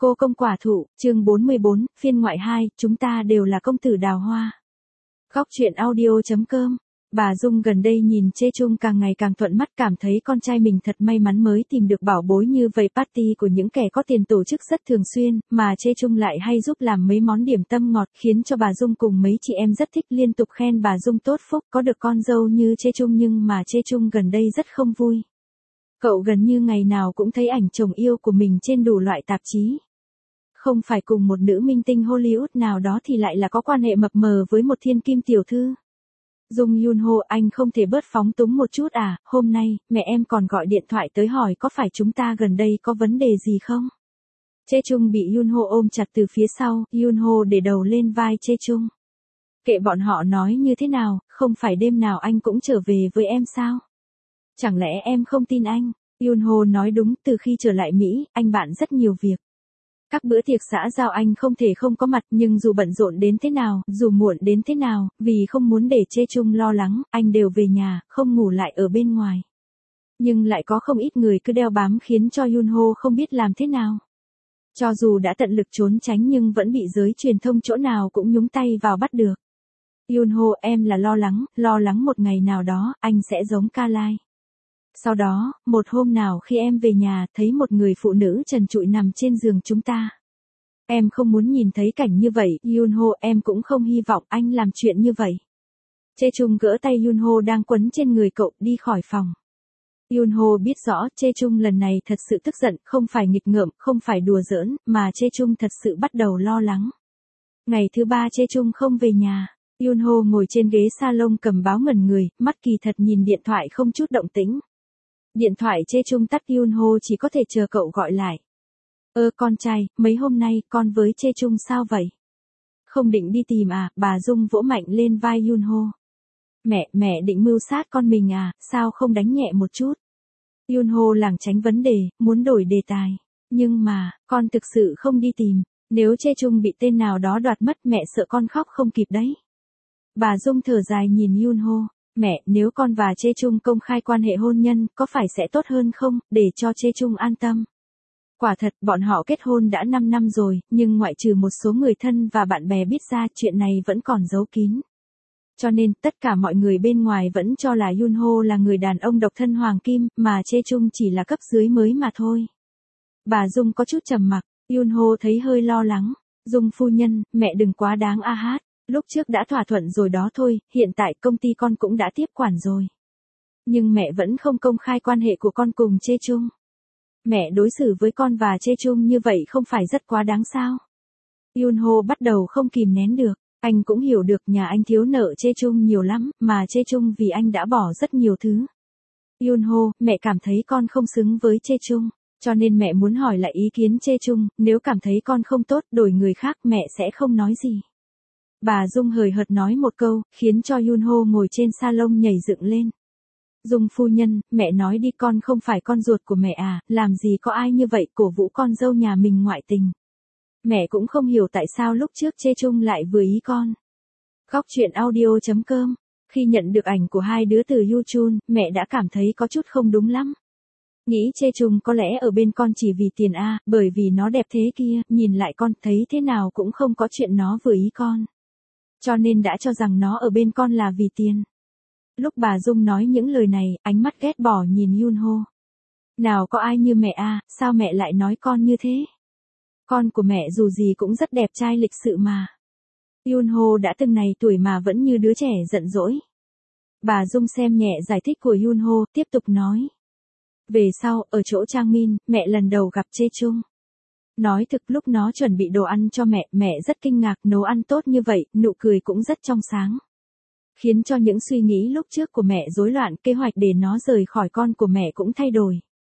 Cô công quả thụ, chương 44, phiên ngoại 2, chúng ta đều là công tử đào hoa. Góc truyện audio.com. Bà Dung gần đây nhìn Chê Chung càng ngày càng thuận mắt, cảm thấy con trai mình thật may mắn mới tìm được bảo bối như vậy. Party của những kẻ có tiền tổ chức rất thường xuyên, mà Chê Chung lại hay giúp làm mấy món điểm tâm ngọt, khiến cho bà Dung cùng mấy chị em rất thích, liên tục khen bà Dung tốt phúc, có được con dâu như Chê Chung. Nhưng mà Chê Chung gần đây rất không vui. Cậu gần như ngày nào cũng thấy ảnh chồng yêu của mình trên đủ loại tạp chí. Không phải cùng một nữ minh tinh Hollywood nào đó thì lại là có quan hệ mập mờ với một thiên kim tiểu thư. Dung Yun Ho, anh không thể bớt phóng túng một chút à? Hôm nay, mẹ em còn gọi điện thoại tới hỏi có phải chúng ta gần đây có vấn đề gì không? Chê Chung bị Yun Ho ôm chặt từ phía sau, Yun Ho để đầu lên vai Chê Chung. Kệ bọn họ nói như thế nào, không phải đêm nào anh cũng trở về với em sao? Chẳng lẽ em không tin anh? Yun Ho nói đúng, từ khi trở lại Mỹ, anh bận rất nhiều việc. Các bữa tiệc xã giao anh không thể không có mặt, nhưng dù bận rộn đến thế nào, dù muộn đến thế nào, vì không muốn để Chê Chung lo lắng, anh đều về nhà, không ngủ lại ở bên ngoài. Nhưng lại có không ít người cứ đeo bám khiến cho Yun Ho không biết làm thế nào. Cho dù đã tận lực trốn tránh nhưng vẫn bị giới truyền thông chỗ nào cũng nhúng tay vào bắt được. Yun Ho, em là lo lắng một ngày nào đó, anh sẽ giống Ca Lai. Sau đó, một hôm nào khi em về nhà, thấy một người phụ nữ trần trụi nằm trên giường chúng ta. Em không muốn nhìn thấy cảnh như vậy, Yun Ho, em cũng không hy vọng anh làm chuyện như vậy. Chê Chung gỡ tay Yun Ho đang quấn trên người cậu, đi khỏi phòng. Yun Ho biết rõ Chê Chung lần này thật sự tức giận, không phải nghịch ngợm, không phải đùa giỡn, mà Chê Chung thật sự bắt đầu lo lắng. Ngày thứ 3 Chê Chung không về nhà. Yun Ho ngồi trên ghế salon cầm báo ngẩn người, mắt kỳ thật nhìn điện thoại không chút động tĩnh. Điện thoại Chê Chung tắt, Yun Ho chỉ có thể chờ cậu gọi lại. Con trai, mấy hôm nay con với Chê Chung sao vậy? Không định đi tìm à? Bà Dung vỗ mạnh lên vai Yun Ho. Mẹ định mưu sát con mình à? Sao không đánh nhẹ một chút? Yun Ho lảng tránh vấn đề, muốn đổi đề tài. Nhưng mà, con thực sự không đi tìm. Nếu Chê Chung bị tên nào đó đoạt mất, mẹ sợ con khóc không kịp đấy. Bà Dung thở dài nhìn Yun Ho. Mẹ, nếu con và Chê Chung công khai quan hệ hôn nhân, có phải sẽ tốt hơn không, để cho Chê Chung an tâm? Quả thật, bọn họ kết hôn đã 5 năm rồi, nhưng ngoại trừ một số người thân và bạn bè biết ra, chuyện này vẫn còn giấu kín. Cho nên, tất cả mọi người bên ngoài vẫn cho là Yun Ho là người đàn ông độc thân hoàng kim, mà Chê Chung chỉ là cấp dưới mới mà thôi. Bà Dung có chút trầm mặc, Yun Ho thấy hơi lo lắng. Dung phu nhân, mẹ đừng quá đáng a hát. Lúc trước đã thỏa thuận rồi đó thôi, hiện tại công ty con cũng đã tiếp quản rồi. Nhưng mẹ vẫn không công khai quan hệ của con cùng Chê Chung. Mẹ đối xử với con và Chê Chung như vậy không phải rất quá đáng sao? Yun Ho bắt đầu không kìm nén được, anh cũng hiểu được nhà anh thiếu nợ Chê Chung nhiều lắm, mà Chê Chung vì anh đã bỏ rất nhiều thứ. Yun Ho, mẹ cảm thấy con không xứng với Chê Chung, cho nên mẹ muốn hỏi lại ý kiến Chê Chung, nếu cảm thấy con không tốt, đổi người khác mẹ sẽ không nói gì. Bà Dung hời hợt nói một câu, khiến cho Yun Ho ngồi trên salon nhảy dựng lên. Dung phu nhân, mẹ nói đi, con không phải con ruột của mẹ à, làm gì có ai như vậy cổ vũ con dâu nhà mình ngoại tình. Mẹ cũng không hiểu tại sao lúc trước Chê Chung lại vừa ý con. Góc truyện audio.com. Khi nhận được ảnh của hai đứa từ Yuchun, mẹ đã cảm thấy có chút không đúng lắm. Nghĩ Chê Chung có lẽ ở bên con chỉ vì tiền à, bởi vì nó đẹp thế kia, nhìn lại con thấy thế nào cũng không có chuyện nó vừa ý con. Cho nên đã cho rằng nó ở bên con là vì tiền. Lúc bà Dung nói những lời này, ánh mắt ghét bỏ nhìn Yun Ho. Nào có ai như mẹ à, sao mẹ lại nói con như thế? Con của mẹ dù gì cũng rất đẹp trai lịch sự mà. Yun Ho đã từng này tuổi mà vẫn như đứa trẻ giận dỗi. Bà Dung xem nhẹ giải thích của Yun Ho, tiếp tục nói. Về sau, ở chỗ Trang Min, mẹ lần đầu gặp Chê Chung. Nói thực lúc nó chuẩn bị đồ ăn cho mẹ rất kinh ngạc, nấu ăn tốt như vậy, nụ cười cũng rất trong sáng. Khiến cho những suy nghĩ lúc trước của mẹ rối loạn, kế hoạch để nó rời khỏi con của mẹ cũng thay đổi.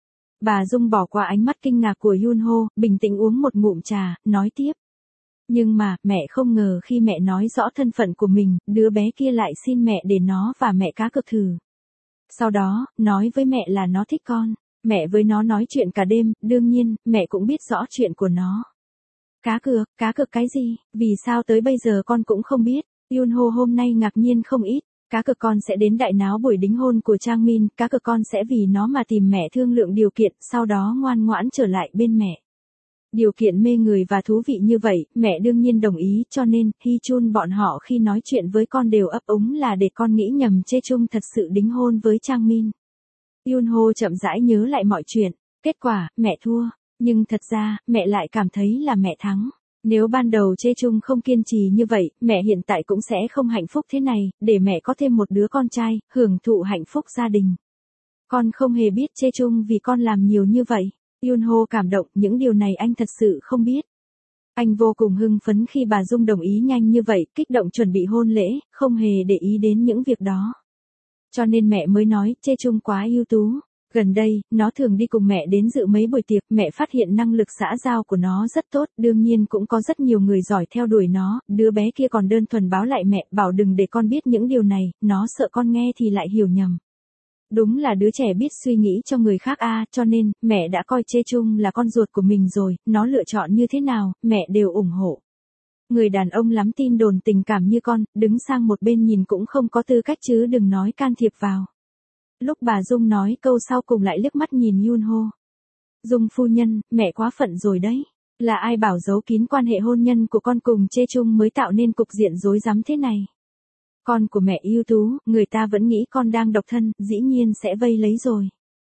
Bà Dung bỏ qua ánh mắt kinh ngạc của Yun Ho, bình tĩnh uống một ngụm trà, nói tiếp. Nhưng mà, mẹ không ngờ khi mẹ nói rõ thân phận của mình, đứa bé kia lại xin mẹ để nó và mẹ cá cược thử. Sau đó, nói với mẹ là nó thích con. Mẹ với nó nói chuyện cả đêm, đương nhiên, mẹ cũng biết rõ chuyện của nó. Cá cược cái gì, vì sao tới bây giờ con cũng không biết. Yun Ho hôm nay ngạc nhiên không ít. Cá cược con sẽ đến đại náo buổi đính hôn của Trang Min, cá cược con sẽ vì nó mà tìm mẹ thương lượng điều kiện, sau đó ngoan ngoãn trở lại bên mẹ. Điều kiện mê người và thú vị như vậy, mẹ đương nhiên đồng ý, cho nên, Hy Chun bọn họ khi nói chuyện với con đều ấp úng là để con nghĩ nhầm Chê Chung thật sự đính hôn với Chang Min. Yoon Ho chậm rãi nhớ lại mọi chuyện, kết quả, mẹ thua, nhưng thật ra, mẹ lại cảm thấy là mẹ thắng. Nếu ban đầu Chê Chung không kiên trì như vậy, mẹ hiện tại cũng sẽ không hạnh phúc thế này, để mẹ có thêm một đứa con trai, hưởng thụ hạnh phúc gia đình. Con không hề biết Chê Chung vì con làm nhiều như vậy. Yoon Ho cảm động, những điều này anh thật sự không biết. Anh vô cùng hưng phấn khi bà Dung đồng ý nhanh như vậy, kích động chuẩn bị hôn lễ, không hề để ý đến những việc đó. Cho nên mẹ mới nói, Chê Chung quá ưu tú. Gần đây, nó thường đi cùng mẹ đến dự mấy buổi tiệc, mẹ phát hiện năng lực xã giao của nó rất tốt, đương nhiên cũng có rất nhiều người giỏi theo đuổi nó, đứa bé kia còn đơn thuần báo lại mẹ, bảo đừng để con biết những điều này, nó sợ con nghe thì lại hiểu nhầm. Đúng là đứa trẻ biết suy nghĩ cho người khác cho nên, mẹ đã coi Chê Chung là con ruột của mình rồi, nó lựa chọn như thế nào, mẹ đều ủng hộ. Người đàn ông lắm tin đồn tình cảm như con, đứng sang một bên nhìn cũng không có tư cách chứ đừng nói can thiệp vào. Lúc bà Dung nói câu sau cùng lại liếc mắt nhìn Yoon Ho. Dung phu nhân, mẹ quá phận rồi đấy. Là ai bảo giấu kín quan hệ hôn nhân của con cùng Chê Chung mới tạo nên cục diện rối rắm thế này. Con của mẹ ưu tú, người ta vẫn nghĩ con đang độc thân, dĩ nhiên sẽ vây lấy rồi.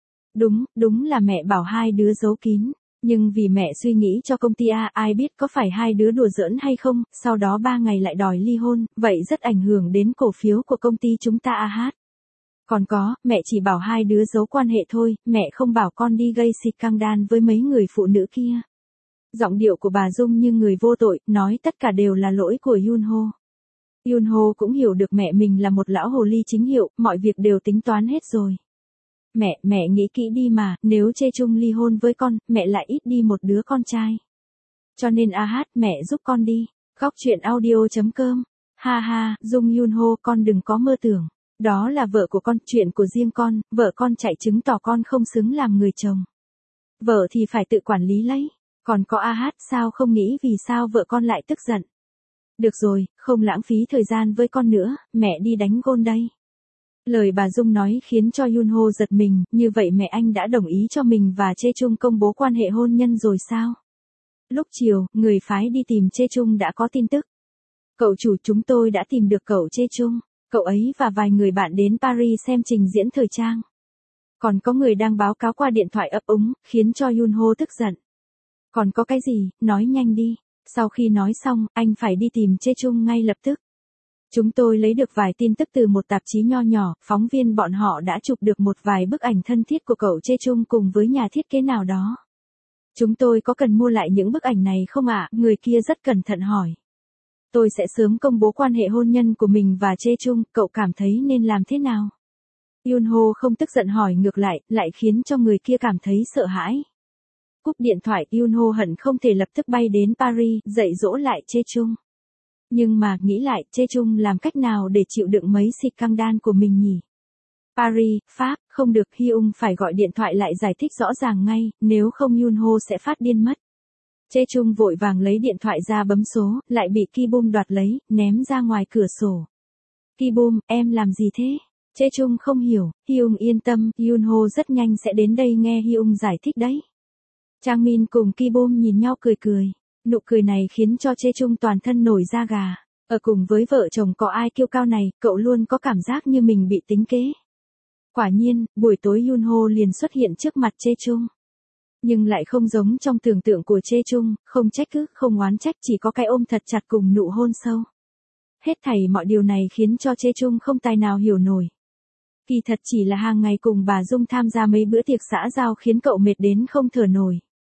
Đúng là mẹ bảo hai đứa giấu kín. Nhưng vì mẹ suy nghĩ cho công ty ai biết có phải hai đứa đùa giỡn hay không, sau đó 3 ngày lại đòi ly hôn, vậy rất ảnh hưởng đến cổ phiếu của công ty chúng ta Còn có, mẹ chỉ bảo hai đứa giấu quan hệ thôi, mẹ không bảo con đi gây scandal với mấy người phụ nữ kia. Giọng điệu của bà Dung như người vô tội, nói tất cả đều là lỗi của Yoon Ho. Yoon Ho cũng hiểu được mẹ mình là một lão hồ ly chính hiệu, mọi việc đều tính toán hết rồi. Mẹ nghĩ kỹ đi mà, nếu Chê Chung ly hôn với con, mẹ lại ít đi một đứa con trai. Cho nên mẹ giúp con đi. Góc truyện audio.com. Ha ha, Dung Yoon Ho, con đừng có mơ tưởng. Đó là vợ của con, chuyện của riêng con, vợ con chạy chứng tỏ con không xứng làm người chồng. Vợ thì phải tự quản lý lấy. Còn có sao không nghĩ vì sao vợ con lại tức giận. Được rồi, không lãng phí thời gian với con nữa, mẹ đi đánh gôn đây. Lời bà Dung nói khiến cho Yoon Ho giật mình, như vậy mẹ anh đã đồng ý cho mình và Chê Chung công bố quan hệ hôn nhân rồi sao? Lúc chiều, người phái đi tìm Chê Chung đã có tin tức. Cậu chủ, chúng tôi đã tìm được cậu Chê Chung. Cậu ấy và vài người bạn đến Paris xem trình diễn thời trang. Còn có người đang báo cáo qua điện thoại ấp úng, khiến cho Yoon Ho tức giận. Còn có cái gì, nói nhanh đi. Sau khi nói xong, anh phải đi tìm Chê Chung ngay lập tức. Chúng tôi lấy được vài tin tức từ một tạp chí nho nhỏ, phóng viên bọn họ đã chụp được một vài bức ảnh thân thiết của cậu Chê Chung cùng với nhà thiết kế nào đó. Chúng tôi có cần mua lại những bức ảnh này không ạ? Người kia rất cẩn thận hỏi. Tôi sẽ sớm công bố quan hệ hôn nhân của mình và Chê Chung, cậu cảm thấy nên làm thế nào? Yoon Ho không tức giận hỏi ngược lại khiến cho người kia cảm thấy sợ hãi. Cúp điện thoại, Yoon Ho hận không thể lập tức bay đến Paris, dạy dỗ lại Chê Chung. Nhưng mà, nghĩ lại, Chê Chung làm cách nào để chịu đựng mấy scandal của mình nhỉ? Paris, Pháp, không được, Hyung phải gọi điện thoại lại giải thích rõ ràng ngay, nếu không Yoon Ho sẽ phát điên mất. Chê Chung vội vàng lấy điện thoại ra bấm số, lại bị Ki Bum đoạt lấy, ném ra ngoài cửa sổ. Ki Bum, em làm gì thế? Chê Chung không hiểu, Hyung yên tâm, Yoon Ho rất nhanh sẽ đến đây nghe Hyung giải thích đấy. Chang Min cùng Ki Bum nhìn nhau cười cười. Nụ cười này khiến cho Chê Chung toàn thân nổi da gà. Ở cùng với vợ chồng có ai kiêu cao này, cậu luôn có cảm giác như mình bị tính kế. Quả nhiên, buổi tối Yoon Ho liền xuất hiện trước mặt Chê Chung. Nhưng lại không giống trong tưởng tượng của Chê Chung, không trách cứ, không oán trách, chỉ có cái ôm thật chặt cùng nụ hôn sâu. Hết thảy mọi điều này khiến cho Chê Chung không tài nào hiểu nổi. Kỳ thật chỉ là hàng ngày cùng bà Dung tham gia mấy bữa tiệc xã giao khiến cậu mệt đến không thở nổi.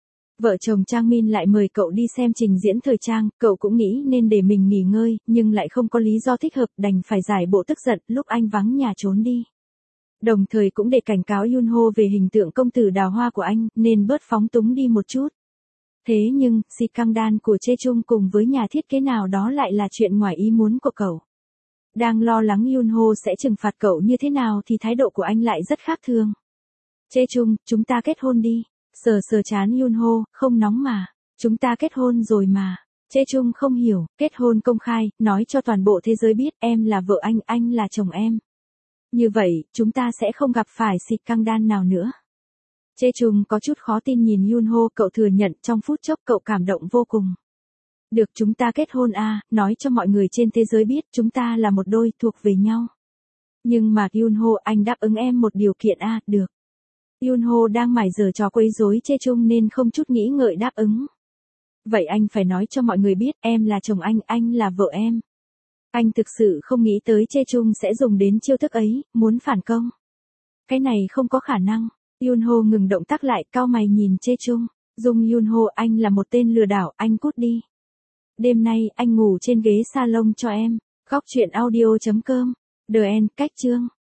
Vợ chồng Chang Min lại mời cậu đi xem trình diễn thời trang, cậu cũng nghĩ nên để mình nghỉ ngơi, nhưng lại không có lý do thích hợp, đành phải giải bộ tức giận lúc anh vắng nhà trốn đi. Đồng thời cũng để cảnh cáo Yoon Ho về hình tượng công tử đào hoa của anh, nên bớt phóng túng đi một chút. Thế nhưng, scandal của Chê Chung cùng với nhà thiết kế nào đó lại là chuyện ngoài ý muốn của cậu. Đang lo lắng Yoon Ho sẽ trừng phạt cậu như thế nào thì thái độ của anh lại rất khác thường. Chê Chung, chúng ta kết hôn đi. Sờ chán Yoon Ho, không nóng mà. Chúng ta kết hôn rồi mà. Chê Chung không hiểu, kết hôn công khai, nói cho toàn bộ thế giới biết em là vợ anh là chồng em. Như vậy, chúng ta sẽ không gặp phải scandal nào nữa. Chê Chung có chút khó tin nhìn Yunho, cậu thừa nhận trong phút chốc cậu cảm động vô cùng. Được, chúng ta kết hôn à, nói cho mọi người trên thế giới biết chúng ta là một đôi thuộc về nhau. Nhưng mà Yunho, anh đáp ứng em một điều kiện à, được. Yunho đang mải giở trò quấy rối Chê Chung nên không chút nghĩ ngợi đáp ứng. Vậy anh phải nói cho mọi người biết em là chồng anh là vợ em. Anh thực sự không nghĩ tới Chê Chung sẽ dùng đến chiêu thức ấy, muốn phản công. Cái này không có khả năng. Yunho ngừng động tác lại, cau mày nhìn Chê Chung. Dung Yunho, anh là một tên lừa đảo, anh cút đi. Đêm nay anh ngủ trên ghế salon cho em. Góc truyện audio.com. The End, cách chương.